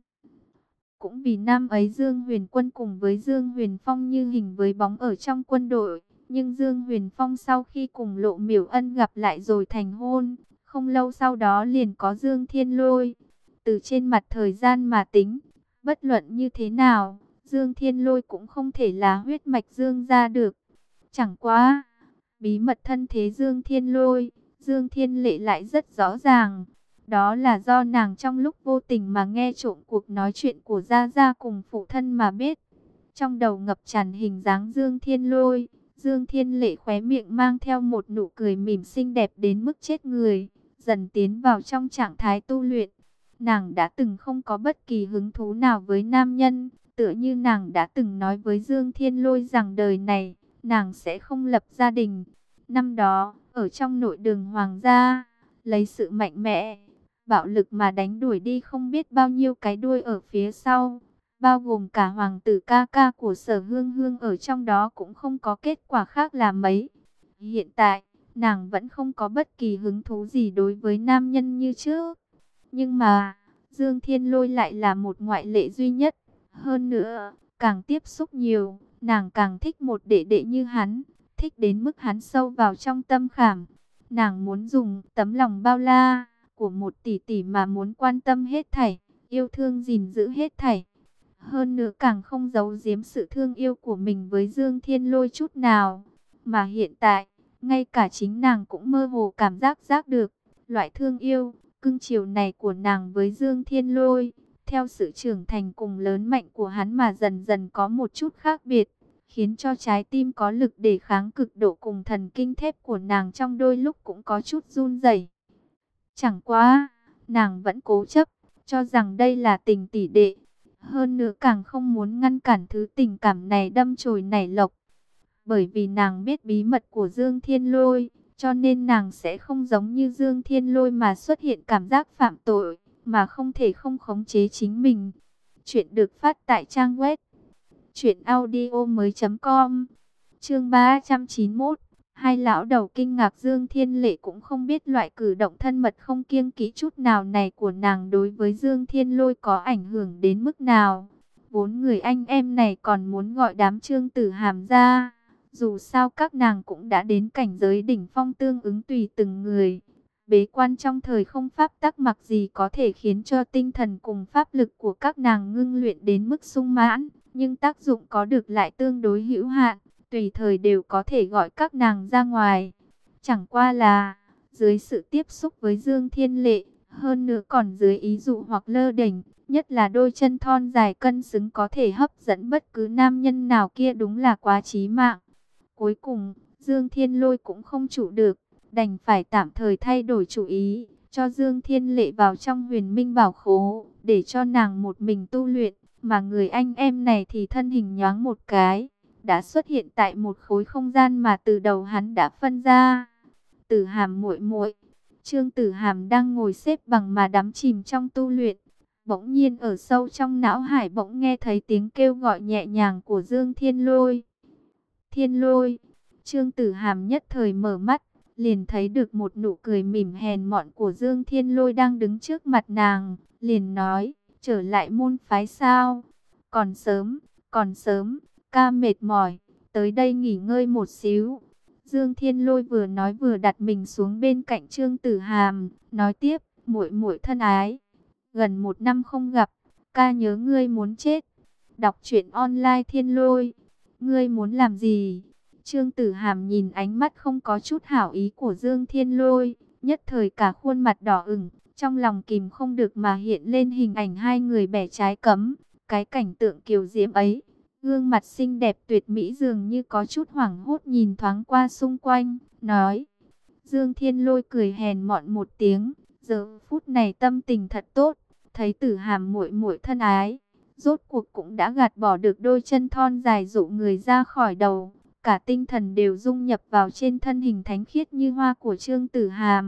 Cũng vì năm ấy Dương Huyền Quân cùng với Dương Huyền Phong như hình với bóng ở trong quân đội, nhưng Dương Huyền Phong sau khi cùng Lộ Miểu Ân gặp lại rồi thành hôn, không lâu sau đó liền có Dương Thiên Lôi. Từ trên mặt thời gian mà tính, bất luận như thế nào, Dương Thiên Lôi cũng không thể là huyết mạch Dương gia được. Chẳng quá, bí mật thân thế Dương Thiên Lôi, Dương Thiên Lệ lại rất rõ ràng. Đó là do nàng trong lúc vô tình mà nghe trộm cuộc nói chuyện của Gia Gia cùng phụ thân mà biết. Trong đầu ngập tràn hình dáng Dương Thiên Lôi, Dương Thiên Lệ khóe miệng mang theo một nụ cười mỉm xinh đẹp đến mức chết người, dần tiến vào trong trạng thái tu luyện. Nàng đã từng không có bất kỳ hứng thú nào với nam nhân, tựa như nàng đã từng nói với Dương Thiên Lôi rằng đời này, nàng sẽ không lập gia đình. Năm đó, ở trong nội đường hoàng gia, lấy sự mạnh mẽ, bạo lực mà đánh đuổi đi không biết bao nhiêu cái đuôi ở phía sau, bao gồm cả hoàng tử ca ca của Sở Hương Hương ở trong đó cũng không có kết quả khác là mấy. Hiện tại, nàng vẫn không có bất kỳ hứng thú gì đối với nam nhân như trước. Nhưng mà, Dương Thiên Lôi lại là một ngoại lệ duy nhất. Hơn nữa, càng tiếp xúc nhiều, nàng càng thích một đệ đệ như hắn, thích đến mức hắn sâu vào trong tâm khảm. Nàng muốn dùng tấm lòng bao la của một tỷ tỷ mà muốn quan tâm hết thảy, yêu thương gìn giữ hết thảy. Hơn nữa càng không giấu giếm sự thương yêu của mình với Dương Thiên Lôi chút nào. Mà hiện tại, ngay cả chính nàng cũng mơ hồ cảm giác giác được, loại thương yêu, cưng chiều này của nàng với Dương Thiên Lôi, theo sự trưởng thành cùng lớn mạnh của hắn mà dần dần có một chút khác biệt, khiến cho trái tim có lực đề kháng cực độ cùng thần kinh thép của nàng trong đôi lúc cũng có chút run rẩy. Chẳng qua, nàng vẫn cố chấp, cho rằng đây là tình tỷ đệ. Hơn nữa càng không muốn ngăn cản thứ tình cảm này đâm chồi nảy lộc. Bởi vì nàng biết bí mật của Dương Thiên Lôi, cho nên nàng sẽ không giống như Dương Thiên Lôi mà xuất hiện cảm giác phạm tội, mà không thể không khống chế chính mình. Chuyện được phát tại trang web truyện audio mới chấm com. Chương ba trăm chín mươi mốt. Hai lão đầu kinh ngạc. Dương Thiên Lệ cũng không biết loại cử động thân mật không kiêng kỵ chút nào này của nàng đối với Dương Thiên Lôi có ảnh hưởng đến mức nào. Bốn người anh em này còn muốn gọi đám Trương Tử Hàm ra. Dù sao các nàng cũng đã đến cảnh giới đỉnh phong tương ứng tùy từng người. Bế quan trong thời không pháp tắc mặc gì có thể khiến cho tinh thần cùng pháp lực của các nàng ngưng luyện đến mức sung mãn, nhưng tác dụng có được lại tương đối hữu hạn, tùy thời đều có thể gọi các nàng ra ngoài. Chẳng qua là, dưới sự tiếp xúc với Dương Thiên Lệ, hơn nữa còn dưới ý dụ hoặc lơ đễnh, nhất là đôi chân thon dài cân xứng có thể hấp dẫn bất cứ nam nhân nào kia đúng là quá chí mạng. Cuối cùng, Dương Thiên Lôi cũng không trụ được, đành phải tạm thời thay đổi chủ ý, cho Dương Thiên Lệ vào trong Huyền Minh Bảo Khố, để cho nàng một mình tu luyện, mà người anh em này thì thân hình nhoáng một cái, đã xuất hiện tại một khối không gian mà từ đầu hắn đã phân ra. Tử Hàm muội muội, Trương Tử Hàm đang ngồi xếp bằng mà đắm chìm trong tu luyện, bỗng nhiên ở sâu trong não hải bỗng nghe thấy tiếng kêu gọi nhẹ nhàng của Dương Thiên Lôi. Thiên Lôi, Trương Tử Hàm nhất thời mở mắt, liền thấy được một nụ cười mỉm hèn mọn của Dương Thiên Lôi đang đứng trước mặt nàng, liền nói, trở lại môn phái sao? Còn sớm, còn sớm, ca mệt mỏi, tới đây nghỉ ngơi một xíu. Dương Thiên Lôi vừa nói vừa đặt mình xuống bên cạnh Trương Tử Hàm, nói tiếp, muội muội thân ái, gần một năm không gặp, ca nhớ ngươi muốn chết. Đọc truyện online Thiên Lôi, ngươi muốn làm gì? Trương Tử Hàm nhìn ánh mắt không có chút hảo ý của Dương Thiên Lôi, nhất thời cả khuôn mặt đỏ ửng, trong lòng kìm không được mà hiện lên hình ảnh hai người bẻ trái cấm. Cái cảnh tượng kiều diễm ấy, gương mặt xinh đẹp tuyệt mỹ dường như có chút hoảng hốt nhìn thoáng qua xung quanh, nói. Dương Thiên Lôi cười hèn mọn một tiếng, giờ phút này tâm tình thật tốt, thấy Tử Hàm muội muội thân ái, rốt cuộc cũng đã gạt bỏ được đôi chân thon dài dụ người ra khỏi đầu. Cả tinh thần đều dung nhập vào trên thân hình thánh khiết như hoa của Trương Tử Hàm,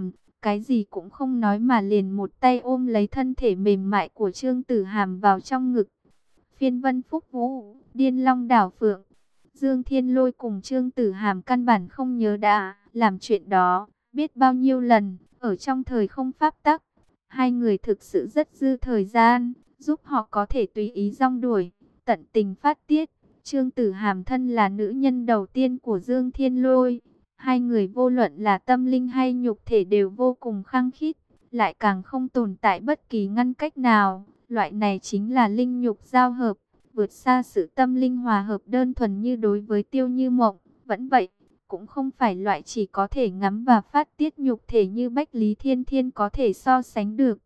cái gì cũng không nói mà liền một tay ôm lấy thân thể mềm mại của Trương Tử Hàm vào trong ngực. Phiên vân phúc vũ, điên long đảo phượng. Dương Thiên Lôi cùng Trương Tử Hàm căn bản không nhớ đã làm chuyện đó, biết bao nhiêu lần, ở trong thời không pháp tắc. Hai người thực sự rất dư thời gian, giúp họ có thể tùy ý rong đuổi, tận tình phát tiết. Trương Tử Hàm thân là nữ nhân đầu tiên của Dương Thiên Lôi. Hai người vô luận là tâm linh hay nhục thể đều vô cùng khăng khít, lại càng không tồn tại bất kỳ ngăn cách nào. Loại này chính là linh nhục giao hợp, vượt xa sự tâm linh hòa hợp đơn thuần như đối với Tiêu Như Mộng. Vẫn vậy, cũng không phải loại chỉ có thể ngắm và phát tiết nhục thể như Bách Lý Thiên Thiên có thể so sánh được.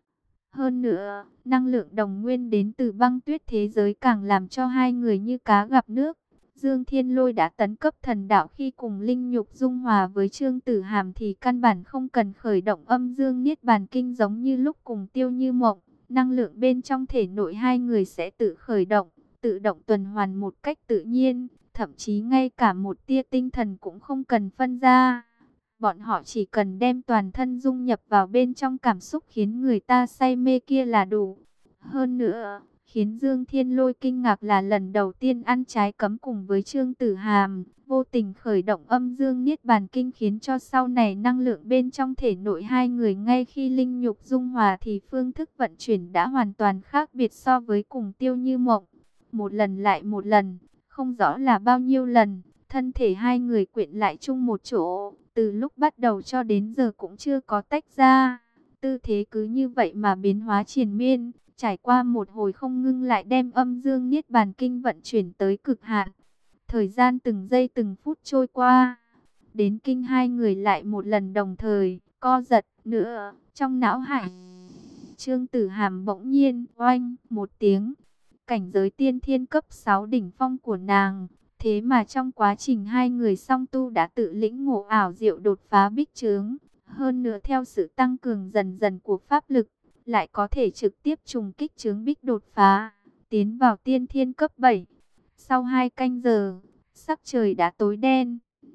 Hơn nữa, năng lượng đồng nguyên đến từ băng tuyết thế giới càng làm cho hai người như cá gặp nước. Dương Thiên Lôi đã tấn cấp thần đạo khi cùng linh nhục dung hòa với Trương Tử Hàm thì căn bản không cần khởi động âm dương niết bàn kinh giống như lúc cùng Tiêu Như Mộng. Năng lượng bên trong thể nội hai người sẽ tự khởi động, tự động tuần hoàn một cách tự nhiên, thậm chí ngay cả một tia tinh thần cũng không cần phân ra. Bọn họ chỉ cần đem toàn thân dung nhập vào bên trong cảm xúc khiến người ta say mê kia là đủ. Hơn nữa, khiến Dương Thiên Lôi kinh ngạc là lần đầu tiên ăn trái cấm cùng với Trương Tử Hàm, vô tình khởi động âm dương niết bàn kinh khiến cho sau này năng lượng bên trong thể nội hai người ngay khi linh nhục dung hòa thì phương thức vận chuyển đã hoàn toàn khác biệt so với cùng Tiêu Như Mộng. Một lần lại một lần, không rõ là bao nhiêu lần, thân thể hai người quyện lại chung một chỗ, từ lúc bắt đầu cho đến giờ cũng chưa có tách ra. Tư thế cứ như vậy mà biến hóa triền miên, trải qua một hồi không ngưng lại đem âm dương niết bàn kinh vận chuyển tới cực hạn. Thời gian từng giây từng phút trôi qua, đến kinh hai người lại một lần đồng thời co giật nữa trong não hải. Trương Tử Hàm bỗng nhiên oanh một tiếng, cảnh giới tiên thiên cấp sáu đỉnh phong của nàng. Thế mà trong quá trình hai người song tu đã tự lĩnh ngộ ảo diệu đột phá bích chướng. Hơn nữa theo sự tăng cường dần dần của pháp lực, lại có thể trực tiếp trùng kích chướng bích đột phá, tiến vào tiên thiên cấp bảy. Sau hai canh giờ, sắc trời đã tối đen.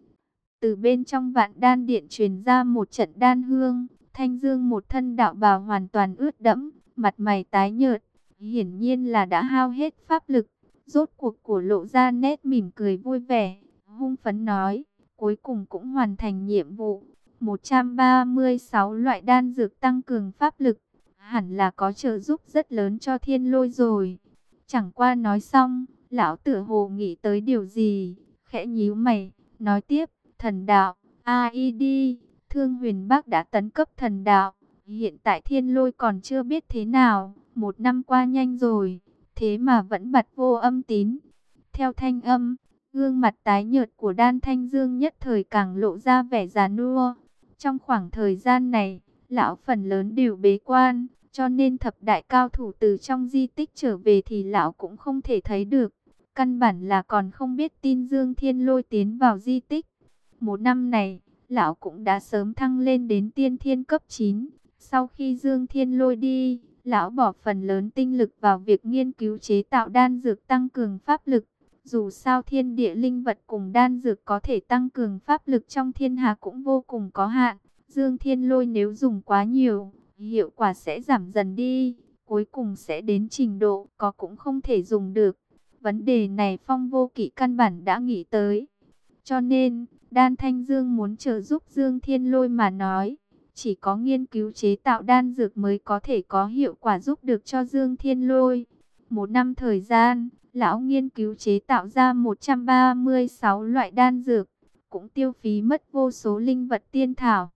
Từ bên trong vạn đan điện truyền ra một trận đan hương. Thanh Dương một thân đạo bào hoàn toàn ướt đẫm, mặt mày tái nhợt, hiển nhiên là đã hao hết pháp lực. Rốt cuộc của lộ ra nét mỉm cười vui vẻ, hung phấn nói, cuối cùng cũng hoàn thành nhiệm vụ. một trăm ba mươi sáu loại đan dược tăng cường pháp lực, hẳn là có trợ giúp rất lớn cho Thiên Lôi rồi. Chẳng qua nói xong, lão tựa hồ nghĩ tới điều gì, khẽ nhíu mày, nói tiếp, thần đạo, a i đê, Thương Huyền Bác đã tấn cấp thần đạo, hiện tại Thiên Lôi còn chưa biết thế nào, một năm qua nhanh rồi. Thế mà vẫn bật vô âm tín. Theo thanh âm, gương mặt tái nhợt của Đan Thanh Dương nhất thời càng lộ ra vẻ già nua. Trong khoảng thời gian này, lão phần lớn đều bế quan, cho nên thập đại cao thủ từ trong di tích trở về thì lão cũng không thể thấy được. Căn bản là còn không biết tin Dương Thiên Lôi tiến vào di tích. Một năm này, lão cũng đã sớm thăng lên đến tiên thiên cấp chín. Sau khi Dương Thiên Lôi đi, lão bỏ phần lớn tinh lực vào việc nghiên cứu chế tạo đan dược tăng cường pháp lực. Dù sao thiên địa linh vật cùng đan dược có thể tăng cường pháp lực trong thiên hạ cũng vô cùng có hạn. Dương Thiên Lôi nếu dùng quá nhiều, hiệu quả sẽ giảm dần đi, cuối cùng sẽ đến trình độ có cũng không thể dùng được. Vấn đề này Phong Vô Kỵ căn bản đã nghĩ tới. Cho nên, Đan Thanh Dương muốn trợ giúp Dương Thiên Lôi mà nói, chỉ có nghiên cứu chế tạo đan dược mới có thể có hiệu quả giúp được cho Dương Thiên Lôi. Một năm thời gian, lão nghiên cứu chế tạo ra một trăm ba mươi sáu loại đan dược, cũng tiêu phí mất vô số linh vật tiên thảo.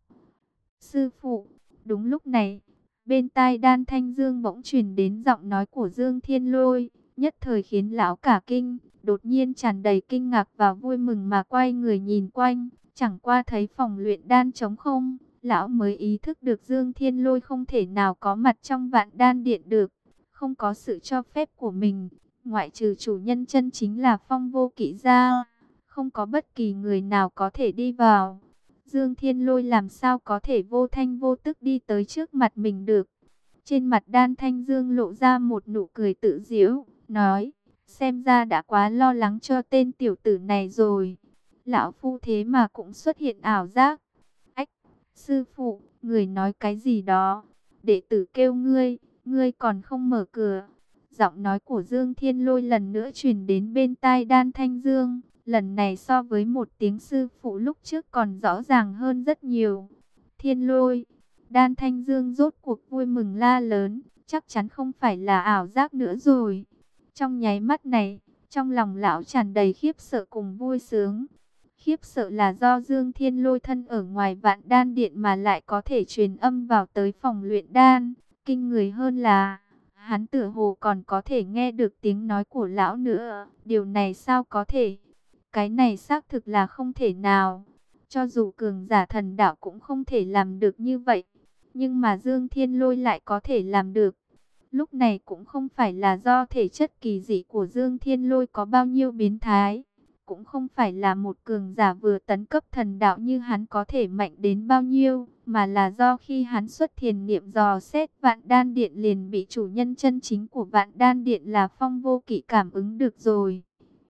Sư phụ, đúng lúc này, bên tai Đan Thanh Dương bỗng truyền đến giọng nói của Dương Thiên Lôi, nhất thời khiến lão cả kinh, đột nhiên tràn đầy kinh ngạc và vui mừng mà quay người nhìn quanh, chẳng qua thấy phòng luyện đan trống không. Lão mới ý thức được Dương Thiên Lôi không thể nào có mặt trong vạn đan điện được. Không có sự cho phép của mình, ngoại trừ chủ nhân chân chính là Phong Vô Kỵ ra, không có bất kỳ người nào có thể đi vào. Dương Thiên Lôi làm sao có thể vô thanh vô tức đi tới trước mặt mình được. Trên mặt Đan Thanh Dương lộ ra một nụ cười tự giễu, nói, xem ra đã quá lo lắng cho tên tiểu tử này rồi. Lão phu thế mà cũng xuất hiện ảo giác. Sư phụ, người nói cái gì đó? Đệ tử kêu ngươi, ngươi còn không mở cửa. Giọng nói của Dương Thiên Lôi lần nữa truyền đến bên tai Đan Thanh Dương. Lần này so với một tiếng sư phụ lúc trước còn rõ ràng hơn rất nhiều. Thiên Lôi, Đan Thanh Dương rốt cuộc vui mừng la lớn. Chắc chắn không phải là ảo giác nữa rồi. Trong nháy mắt này, trong lòng lão tràn đầy khiếp sợ cùng vui sướng. Khiếp sợ là do Dương Thiên Lôi thân ở ngoài Vạn Đan Điện mà lại có thể truyền âm vào tới phòng luyện đan. Kinh người hơn là, hắn tựa hồ còn có thể nghe được tiếng nói của lão nữa. Điều này sao có thể? Cái này xác thực là không thể nào. Cho dù cường giả thần đạo cũng không thể làm được như vậy. Nhưng mà Dương Thiên Lôi lại có thể làm được. Lúc này cũng không phải là do thể chất kỳ dị của Dương Thiên Lôi có bao nhiêu biến thái. Cũng không phải là một cường giả vừa tấn cấp thần đạo như hắn có thể mạnh đến bao nhiêu. Mà là do khi hắn xuất thiền niệm dò xét Vạn Đan Điện liền bị chủ nhân chân chính của Vạn Đan Điện là Phong Vô Kỵ cảm ứng được rồi.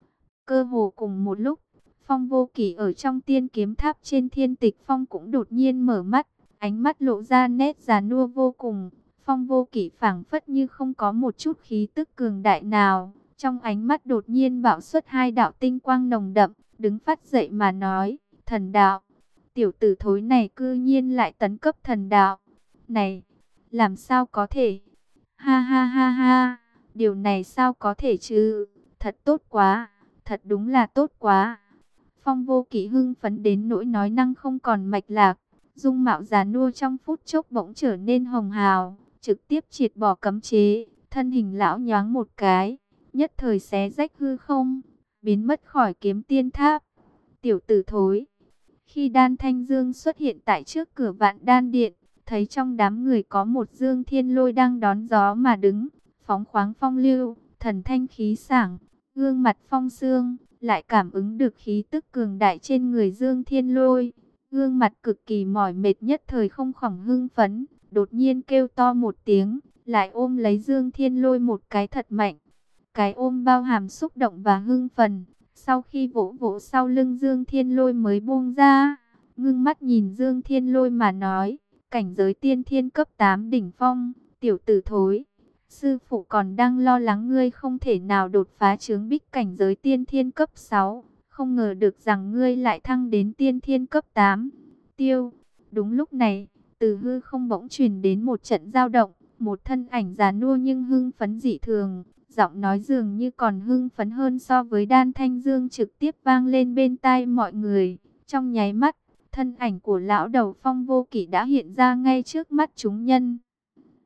Cơ hồ cùng một lúc, Phong Vô Kỵ ở trong tiên kiếm tháp trên Thiên Tịch Phong cũng đột nhiên mở mắt. Ánh mắt lộ ra nét già nua vô cùng. Phong Vô Kỵ phảng phất như không có một chút khí tức cường đại nào. Trong ánh mắt đột nhiên bạo xuất hai đạo tinh quang nồng đậm. Đứng phát dậy mà nói, thần đạo. Tiểu tử thối này cư nhiên lại tấn cấp thần đạo. Này, làm sao có thể? Ha ha ha ha, điều này sao có thể chứ? Thật tốt quá, thật đúng là tốt quá. Phong Vô Kỵ hưng phấn đến nỗi nói năng không còn mạch lạc. Dung mạo già nua trong phút chốc bỗng trở nên hồng hào, trực tiếp triệt bỏ cấm chế, thân hình lão nhoáng một cái, nhất thời xé rách hư không, biến mất khỏi kiếm tiên tháp. Tiểu tử thối. Khi Đan Thanh Dương xuất hiện tại trước cửa Vạn Đan Điện, thấy trong đám người có một Dương Thiên Lôi đang đón gió mà đứng, phóng khoáng phong lưu, thần thanh khí sảng, gương mặt phong sương, lại cảm ứng được khí tức cường đại trên người Dương Thiên Lôi. Gương mặt cực kỳ mỏi mệt nhất thời không khỏi hưng phấn, đột nhiên kêu to một tiếng, lại ôm lấy Dương Thiên Lôi một cái thật mạnh. Cái ôm bao hàm xúc động và hưng phấn. Sau khi vỗ vỗ sau lưng Dương Thiên Lôi mới buông ra, ngưng mắt nhìn Dương Thiên Lôi mà nói, cảnh giới tiên thiên cấp tám đỉnh phong, tiểu tử thối. Sư phụ còn đang lo lắng ngươi không thể nào đột phá chướng bích cảnh giới tiên thiên cấp sáu. Không ngờ được rằng ngươi lại thăng đến tiên thiên cấp tám. Tiêu, đúng lúc này, từ hư không bỗng truyền đến một trận dao động, một thân ảnh già nua nhưng hưng phấn dị thường. Giọng nói dường như còn hưng phấn hơn so với Đan Thanh Dương trực tiếp vang lên bên tai mọi người. Trong nháy mắt, thân ảnh của lão đầu Phong Vô Kỵ đã hiện ra ngay trước mắt chúng nhân.